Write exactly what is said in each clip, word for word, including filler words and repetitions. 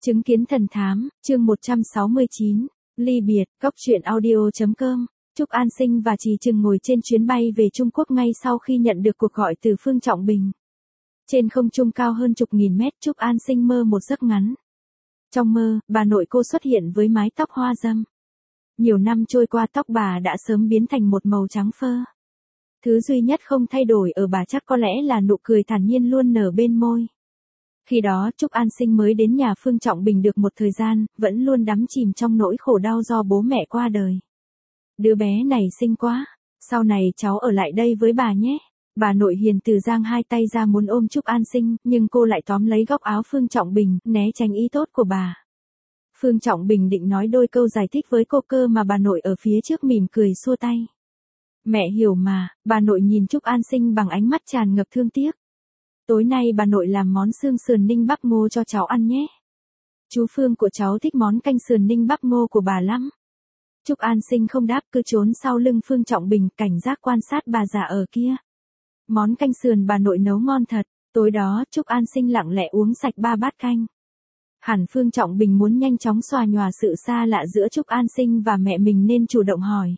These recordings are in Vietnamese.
Chứng kiến thần thám, chương một trăm sáu mươi chín, ly biệt, góc truyện audio.com. Trúc An Sinh và Trì Trừng ngồi trên chuyến bay về Trung Quốc ngay sau khi nhận được cuộc gọi từ Phương Trọng Bình. Trên không trung cao hơn chục nghìn mét, Trúc An Sinh mơ một giấc ngắn. Trong mơ, bà nội cô xuất hiện với mái tóc hoa râm. Nhiều năm trôi qua, tóc bà đã sớm biến thành một màu trắng phơ. Thứ duy nhất không thay đổi ở bà chắc có lẽ là nụ cười thản nhiên luôn nở bên môi. Khi đó Trúc An Sinh mới đến nhà Phương Trọng Bình được một thời gian, vẫn luôn đắm chìm trong nỗi khổ đau do bố mẹ qua đời. Đứa bé này xinh quá, sau này cháu ở lại đây với bà nhé. Bà nội hiền từ giang hai tay ra muốn ôm Trúc An Sinh, nhưng cô lại tóm lấy góc áo Phương Trọng Bình, né tránh ý tốt của bà. Phương Trọng Bình định nói đôi câu giải thích với cô cơ mà bà nội ở phía trước mỉm cười xua tay. Mẹ hiểu mà, bà nội nhìn Trúc An Sinh bằng ánh mắt tràn ngập thương tiếc. Tối nay bà nội làm món xương sườn ninh bắp ngô cho cháu ăn nhé. Chú Phương của cháu thích món canh sườn ninh bắp ngô của bà lắm. Trúc An Sinh không đáp, cứ trốn sau lưng Phương Trọng Bình, cảnh giác quan sát bà già ở kia. Món canh sườn bà nội nấu ngon thật. Tối đó Trúc An Sinh lặng lẽ uống sạch ba bát canh. Hẳn Phương Trọng Bình muốn nhanh chóng xòa nhòa sự xa lạ giữa Trúc An Sinh và mẹ mình nên chủ động hỏi.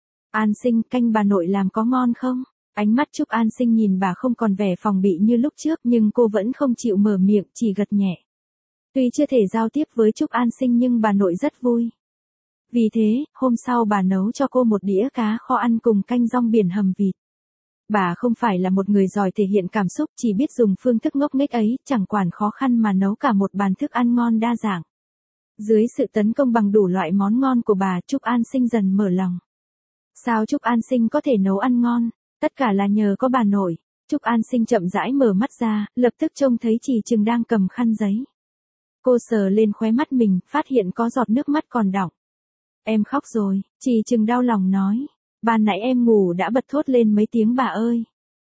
An Sinh, canh bà nội làm có ngon không? Ánh mắt Trúc An Sinh nhìn bà không còn vẻ phòng bị như lúc trước, nhưng cô vẫn không chịu mở miệng, chỉ gật nhẹ. Tuy chưa thể giao tiếp với Trúc An Sinh nhưng bà nội rất vui. Vì thế, hôm sau bà nấu cho cô một đĩa cá kho ăn cùng canh rong biển hầm vịt. Bà không phải là một người giỏi thể hiện cảm xúc, chỉ biết dùng phương thức ngốc nghếch ấy, chẳng quản khó khăn mà nấu cả một bàn thức ăn ngon đa dạng. Dưới sự tấn công bằng đủ loại món ngon của bà, Trúc An Sinh dần mở lòng. Sao Trúc An Sinh có thể nấu ăn ngon? Tất cả là nhờ có bà nội. Trúc An Sinh chậm rãi mở mắt ra, lập tức trông thấy Trì Trừng đang cầm khăn giấy. Cô sờ lên khóe mắt mình, phát hiện có giọt nước mắt còn đọng. Em khóc rồi, Trì Trừng đau lòng nói. Ban nãy em ngủ đã bật thốt lên mấy tiếng bà ơi.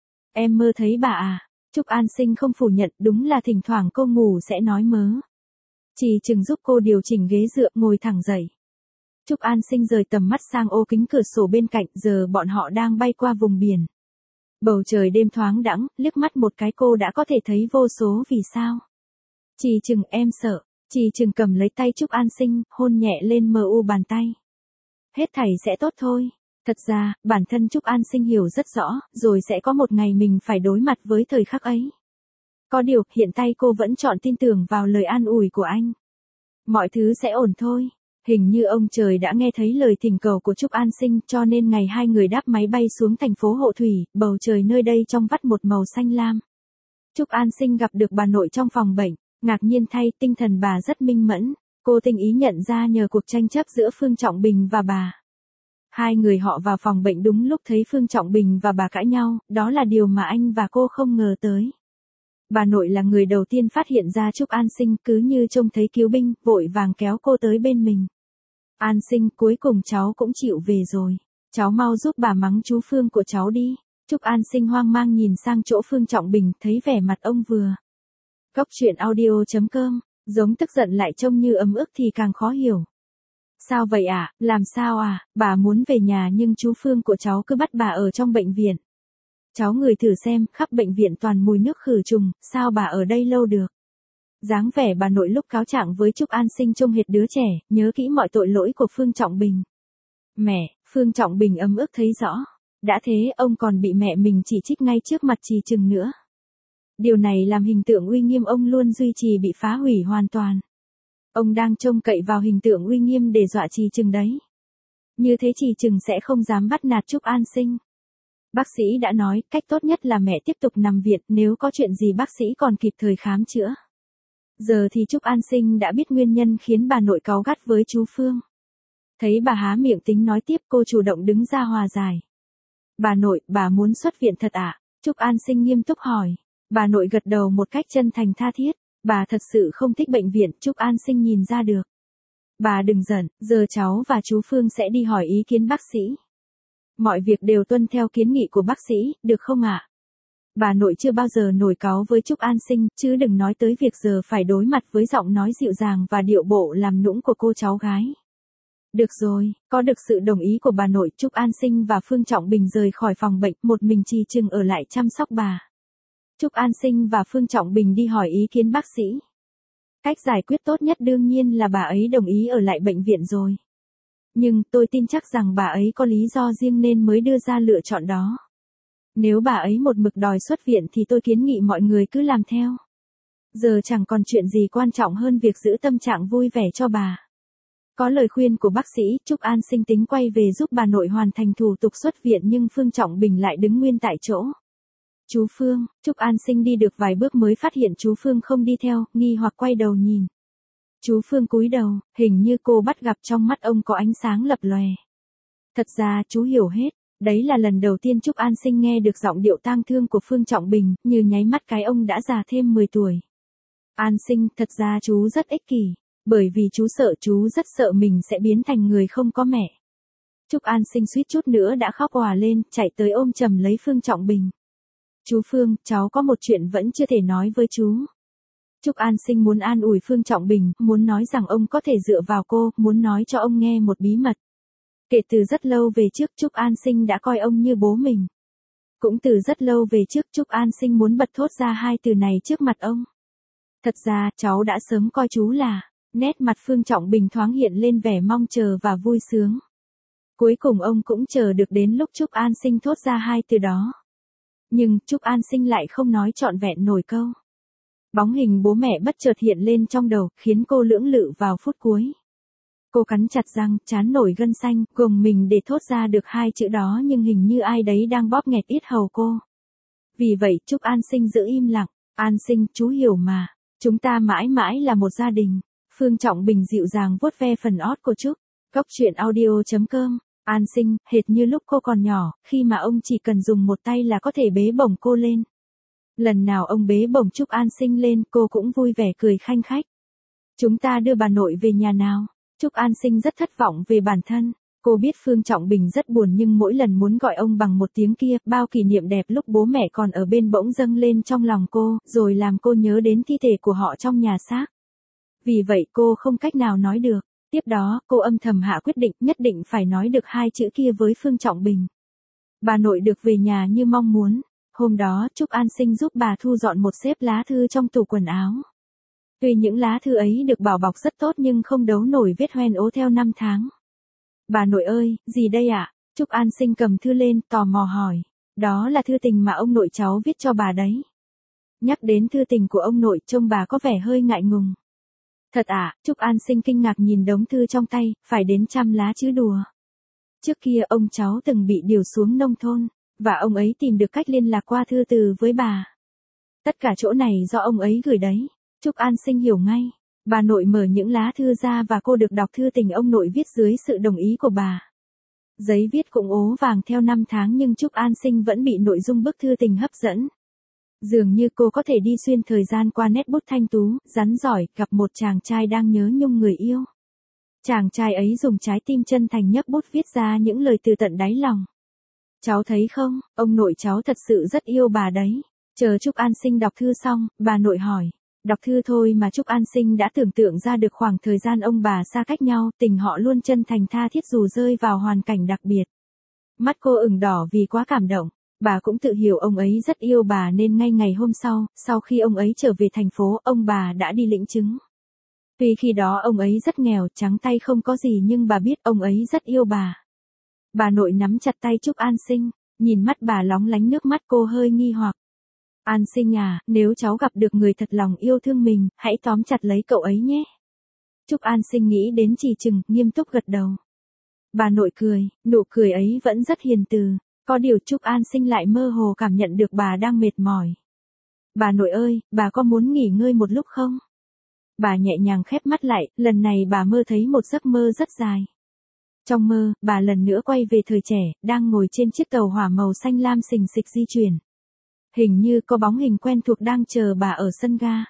Em mơ thấy bà à? Trúc An Sinh không phủ nhận, đúng là thỉnh thoảng cô ngủ sẽ nói mớ. Trì Trừng giúp cô điều chỉnh ghế dựa, ngồi thẳng dậy. Trúc An Sinh rời tầm mắt sang ô kính cửa sổ bên cạnh, giờ bọn họ đang bay qua vùng biển. Bầu trời đêm thoáng đãng, liếc mắt một cái cô đã có thể thấy vô số vì sao. Trì Trừng, em sợ. Trì Trừng cầm lấy tay Trúc An Sinh, hôn nhẹ lên mờ u bàn tay. Hết thảy sẽ tốt thôi. Thật ra, bản thân Trúc An Sinh hiểu rất rõ, rồi sẽ có một ngày mình phải đối mặt với thời khắc ấy. Có điều, hiện tại cô vẫn chọn tin tưởng vào lời an ủi của anh. Mọi thứ sẽ ổn thôi. Hình như ông trời đã nghe thấy lời thỉnh cầu của Trúc An Sinh, cho nên ngày hai người đáp máy bay xuống thành phố Hộ Thủy, bầu trời nơi đây trong vắt một màu xanh lam. Trúc An Sinh gặp được bà nội trong phòng bệnh, ngạc nhiên thay, tinh thần bà rất minh mẫn, cô tinh ý nhận ra nhờ cuộc tranh chấp giữa Phương Trọng Bình và bà. Hai người họ vào phòng bệnh đúng lúc thấy Phương Trọng Bình và bà cãi nhau, đó là điều mà anh và cô không ngờ tới. Bà nội là người đầu tiên phát hiện ra Trúc An Sinh, cứ như trông thấy cứu binh, vội vàng kéo cô tới bên mình. An Sinh, cuối cùng cháu cũng chịu về rồi. Cháu mau giúp bà mắng chú Phương của cháu đi. Trúc An Sinh hoang mang nhìn sang chỗ Phương Trọng Bình, thấy vẻ mặt ông vừa. Góc truyện audio.com, giống tức giận lại trông như ấm ức thì càng khó hiểu. Sao vậy ạ, à? Làm sao à, bà muốn về nhà nhưng chú Phương của cháu cứ bắt bà ở trong bệnh viện. Cháu ngửi thử xem, khắp bệnh viện toàn mùi nước khử trùng, sao bà ở đây lâu được. Dáng vẻ bà nội lúc cáo trạng với Trúc An Sinh trông hệt đứa trẻ, nhớ kỹ mọi tội lỗi của Phương Trọng Bình. Mẹ, Phương Trọng Bình ấm ức thấy rõ. Đã thế, ông còn bị mẹ mình chỉ trích ngay trước mặt Trì Trừng nữa. Điều này làm hình tượng uy nghiêm ông luôn duy trì bị phá hủy hoàn toàn. Ông đang trông cậy vào hình tượng uy nghiêm để dọa Trì Trừng đấy. Như thế Trì Trừng sẽ không dám bắt nạt Trúc An Sinh. Bác sĩ đã nói, cách tốt nhất là mẹ tiếp tục nằm viện, nếu có chuyện gì bác sĩ còn kịp thời khám chữa. Giờ thì Trúc An Sinh đã biết nguyên nhân khiến bà nội cáu gắt với chú Phương. Thấy bà há miệng tính nói tiếp, cô chủ động đứng ra hòa giải. Bà nội, bà muốn xuất viện thật ạ? À? Trúc An Sinh nghiêm túc hỏi. Bà nội gật đầu một cách chân thành tha thiết. Bà thật sự không thích bệnh viện, Trúc An Sinh nhìn ra được. Bà đừng giận, giờ cháu và chú Phương sẽ đi hỏi ý kiến bác sĩ. Mọi việc đều tuân theo kiến nghị của bác sĩ, được không ạ? À? Bà nội chưa bao giờ nổi cáu với Trúc An Sinh, chứ đừng nói tới việc giờ phải đối mặt với giọng nói dịu dàng và điệu bộ làm nũng của cô cháu gái. Được rồi, có được sự đồng ý của bà nội, Trúc An Sinh và Phương Trọng Bình rời khỏi phòng bệnh, một mình Trì Trừng ở lại chăm sóc bà. Trúc An Sinh và Phương Trọng Bình đi hỏi ý kiến bác sĩ. Cách giải quyết tốt nhất đương nhiên là bà ấy đồng ý ở lại bệnh viện rồi. Nhưng tôi tin chắc rằng bà ấy có lý do riêng nên mới đưa ra lựa chọn đó. Nếu bà ấy một mực đòi xuất viện thì tôi kiến nghị mọi người cứ làm theo. Giờ chẳng còn chuyện gì quan trọng hơn việc giữ tâm trạng vui vẻ cho bà. Có lời khuyên của bác sĩ, Trúc An Sinh tính quay về giúp bà nội hoàn thành thủ tục xuất viện nhưng Phương Trọng Bình lại đứng nguyên tại chỗ. Chú Phương, Trúc An Sinh đi được vài bước mới phát hiện chú Phương không đi theo, nghi hoặc quay đầu nhìn. Chú Phương cúi đầu, hình như cô bắt gặp trong mắt ông có ánh sáng lập lòe. Thật ra chú hiểu hết, đấy là lần đầu tiên Trúc An Sinh nghe được giọng điệu tang thương của Phương Trọng Bình, như nháy mắt cái ông đã già thêm mười tuổi. An Sinh, thật ra chú rất ích kỷ, bởi vì chú sợ chú rất sợ mình sẽ biến thành người không có mẹ. Trúc An Sinh suýt chút nữa đã khóc òa lên, chạy tới ôm chầm lấy Phương Trọng Bình. Chú Phương, cháu có một chuyện vẫn chưa thể nói với chú. Trúc An Sinh muốn an ủi Phương Trọng Bình, muốn nói rằng ông có thể dựa vào cô, muốn nói cho ông nghe một bí mật. Kể từ rất lâu về trước Trúc An Sinh đã coi ông như bố mình. Cũng từ rất lâu về trước Trúc An Sinh muốn bật thốt ra hai từ này trước mặt ông. Thật ra, cháu đã sớm coi chú là, nét mặt Phương Trọng Bình thoáng hiện lên vẻ mong chờ và vui sướng. Cuối cùng ông cũng chờ được đến lúc Trúc An Sinh thốt ra hai từ đó. Nhưng, Trúc An Sinh lại không nói trọn vẹn nổi câu. Bóng hình bố mẹ bất chợt hiện lên trong đầu, khiến cô lưỡng lự vào phút cuối. Cô cắn chặt răng, trán nổi gân xanh, gồng mình để thốt ra được hai chữ đó nhưng hình như ai đấy đang bóp nghẹt yết hầu cô. Vì vậy, Trúc An Sinh giữ im lặng. An Sinh, chú hiểu mà. Chúng ta mãi mãi là một gia đình. Phương Trọng Bình dịu dàng vuốt ve phần ót của Trúc. Góc truyện audio chấm com. An Sinh, hệt như lúc cô còn nhỏ, khi mà ông chỉ cần dùng một tay là có thể bế bổng cô lên. Lần nào ông bế bổng Trúc An Sinh lên, cô cũng vui vẻ cười khanh khách. Chúng ta đưa bà nội về nhà nào. Trúc An Sinh rất thất vọng về bản thân. Cô biết Phương Trọng Bình rất buồn nhưng mỗi lần muốn gọi ông bằng một tiếng kia, bao kỷ niệm đẹp lúc bố mẹ còn ở bên bỗng dâng lên trong lòng cô, rồi làm cô nhớ đến thi thể của họ trong nhà xác. Vì vậy cô không cách nào nói được. Tiếp đó, cô âm thầm hạ quyết định nhất định phải nói được hai chữ kia với Phương Trọng Bình. Bà nội được về nhà như mong muốn. Hôm đó, Trúc An Sinh giúp bà thu dọn một xếp lá thư trong tủ quần áo. Tuy những lá thư ấy được bảo bọc rất tốt nhưng không đấu nổi vết hoen ố theo năm tháng. Bà nội ơi, gì đây ạ? À? Trúc An Sinh cầm thư lên, tò mò hỏi. Đó là thư tình mà ông nội cháu viết cho bà đấy. Nhắc đến thư tình của ông nội, trông bà có vẻ hơi ngại ngùng. Thật ạ, à? Trúc An Sinh kinh ngạc nhìn đống thư trong tay, phải đến trăm lá chứ đùa. Trước kia ông cháu từng bị điều xuống nông thôn, và ông ấy tìm được cách liên lạc qua thư từ với bà. Tất cả chỗ này do ông ấy gửi đấy. Trúc An Sinh hiểu ngay. Bà nội mở những lá thư ra và cô được đọc thư tình ông nội viết dưới sự đồng ý của bà. Giấy viết cũng ố vàng theo năm tháng nhưng Trúc An Sinh vẫn bị nội dung bức thư tình hấp dẫn. Dường như cô có thể đi xuyên thời gian qua nét bút thanh tú, rắn giỏi, gặp một chàng trai đang nhớ nhung người yêu. Chàng trai ấy dùng trái tim chân thành nhấc bút viết ra những lời từ tận đáy lòng. Cháu thấy không, ông nội cháu thật sự rất yêu bà đấy. Chờ Trúc An Sinh đọc thư xong, bà nội hỏi. Đọc thư thôi mà Trúc An Sinh đã tưởng tượng ra được khoảng thời gian ông bà xa cách nhau, tình họ luôn chân thành tha thiết dù rơi vào hoàn cảnh đặc biệt. Mắt cô ửng đỏ vì quá cảm động. Bà cũng tự hiểu ông ấy rất yêu bà nên ngay ngày hôm sau, sau khi ông ấy trở về thành phố, ông bà đã đi lĩnh chứng. Tuy khi đó ông ấy rất nghèo, trắng tay không có gì nhưng bà biết ông ấy rất yêu bà. Bà nội nắm chặt tay Trúc An Sinh, nhìn mắt bà lóng lánh nước mắt cô hơi nghi hoặc. An Sinh à, nếu cháu gặp được người thật lòng yêu thương mình, hãy tóm chặt lấy cậu ấy nhé. Trúc An Sinh nghĩ đến Trì Trừng, nghiêm túc gật đầu. Bà nội cười, nụ cười ấy vẫn rất hiền từ, có điều Trúc An Sinh lại mơ hồ cảm nhận được bà đang mệt mỏi. Bà nội ơi, bà có muốn nghỉ ngơi một lúc không? Bà nhẹ nhàng khép mắt lại, lần này bà mơ thấy một giấc mơ rất dài. Trong mơ, bà lần nữa quay về thời trẻ, đang ngồi trên chiếc tàu hỏa màu xanh lam xình xịch di chuyển. Hình như có bóng hình quen thuộc đang chờ bà ở sân ga.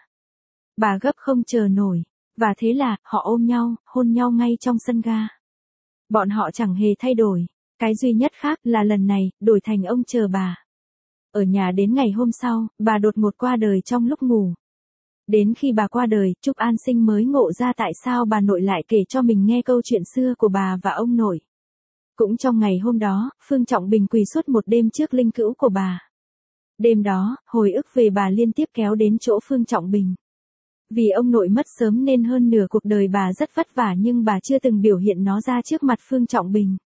Bà gấp không chờ nổi, và thế là, họ ôm nhau, hôn nhau ngay trong sân ga. Bọn họ chẳng hề thay đổi, cái duy nhất khác là lần này, đổi thành ông chờ bà. Ở nhà đến ngày hôm sau, bà đột ngột qua đời trong lúc ngủ. Đến khi bà qua đời, Trúc An Sinh mới ngộ ra tại sao bà nội lại kể cho mình nghe câu chuyện xưa của bà và ông nội. Cũng trong ngày hôm đó, Phương Trọng Bình quỳ suốt một đêm trước linh cữu của bà. Đêm đó, hồi ức về bà liên tiếp kéo đến chỗ Phương Trọng Bình. Vì ông nội mất sớm nên hơn nửa cuộc đời bà rất vất vả nhưng bà chưa từng biểu hiện nó ra trước mặt Phương Trọng Bình.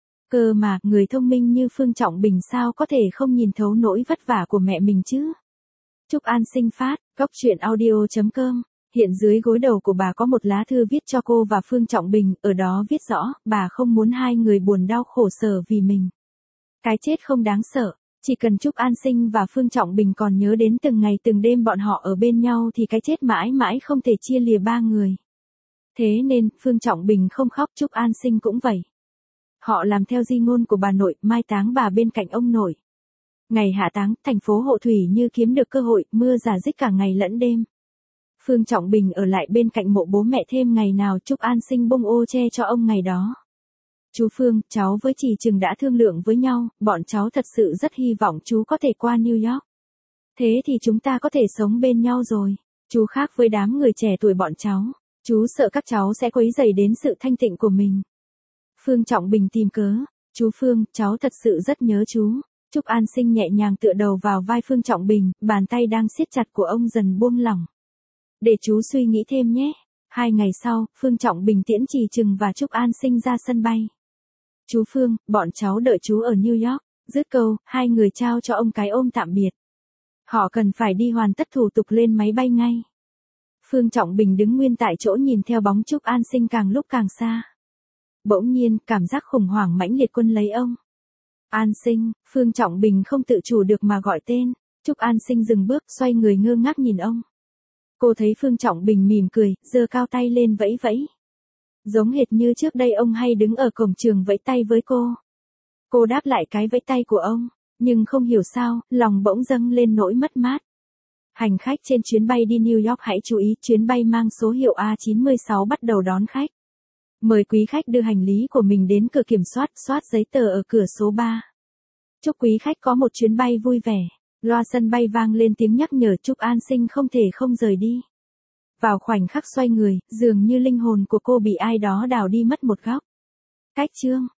Cơ mà, người thông minh như Phương Trọng Bình sao có thể không nhìn thấu nỗi vất vả của mẹ mình chứ? Trúc An Sinh phát, cốc truyện audio chấm com. Hiện dưới gối đầu của bà có một lá thư viết cho cô và Phương Trọng Bình, ở đó viết rõ, bà không muốn hai người buồn đau khổ sở vì mình. Cái chết không đáng sợ, chỉ cần Trúc An Sinh và Phương Trọng Bình còn nhớ đến từng ngày từng đêm bọn họ ở bên nhau thì cái chết mãi mãi không thể chia lìa ba người. Thế nên, Phương Trọng Bình không khóc, Trúc An Sinh cũng vậy. Họ làm theo di ngôn của bà nội, mai táng bà bên cạnh ông nội. Ngày hạ táng, thành phố Hộ Thủy như kiếm được cơ hội, mưa rả rích cả ngày lẫn đêm. Phương Trọng Bình ở lại bên cạnh mộ bố mẹ thêm ngày nào, Trúc An Sinh bông ô che cho ông ngày đó. Chú Phương, cháu với chị Trừng đã thương lượng với nhau, bọn cháu thật sự rất hy vọng chú có thể qua New York. Thế thì chúng ta có thể sống bên nhau rồi. Chú khác với đám người trẻ tuổi bọn cháu. Chú sợ các cháu sẽ quấy rầy đến sự thanh tịnh của mình. Phương Trọng Bình tìm cớ. Chú Phương, cháu thật sự rất nhớ chú. Trúc An Sinh nhẹ nhàng tựa đầu vào vai Phương Trọng Bình, bàn tay đang siết chặt của ông dần buông lỏng. Để chú suy nghĩ thêm nhé. Hai ngày sau, Phương Trọng Bình tiễn Trì Trừng và Trúc An Sinh ra sân bay. Chú Phương, bọn cháu đợi chú ở New York. Dứt câu, hai người trao cho ông cái ôm tạm biệt. Họ cần phải đi hoàn tất thủ tục lên máy bay ngay. Phương Trọng Bình đứng nguyên tại chỗ nhìn theo bóng Trúc An Sinh càng lúc càng xa. Bỗng nhiên, cảm giác khủng hoảng mãnh liệt quân lấy ông. An Sinh, Phương Trọng Bình không tự chủ được mà gọi tên. Trúc An Sinh dừng bước, xoay người ngơ ngác nhìn ông. Cô thấy Phương Trọng Bình mỉm cười, giơ cao tay lên vẫy vẫy. Giống hệt như trước đây ông hay đứng ở cổng trường vẫy tay với cô. Cô đáp lại cái vẫy tay của ông, nhưng không hiểu sao, lòng bỗng dâng lên nỗi mất mát. Hành khách trên chuyến bay đi New York hãy chú ý, chuyến bay mang số hiệu A chín sáu bắt đầu đón khách. Mời quý khách đưa hành lý của mình đến cửa kiểm soát, soát giấy tờ ở cửa số ba. Chúc quý khách có một chuyến bay vui vẻ. Loa sân bay vang lên tiếng nhắc nhở, Trúc An Sinh không thể không rời đi. Vào khoảnh khắc xoay người, dường như linh hồn của cô bị ai đó đào đi mất một góc. Cách chương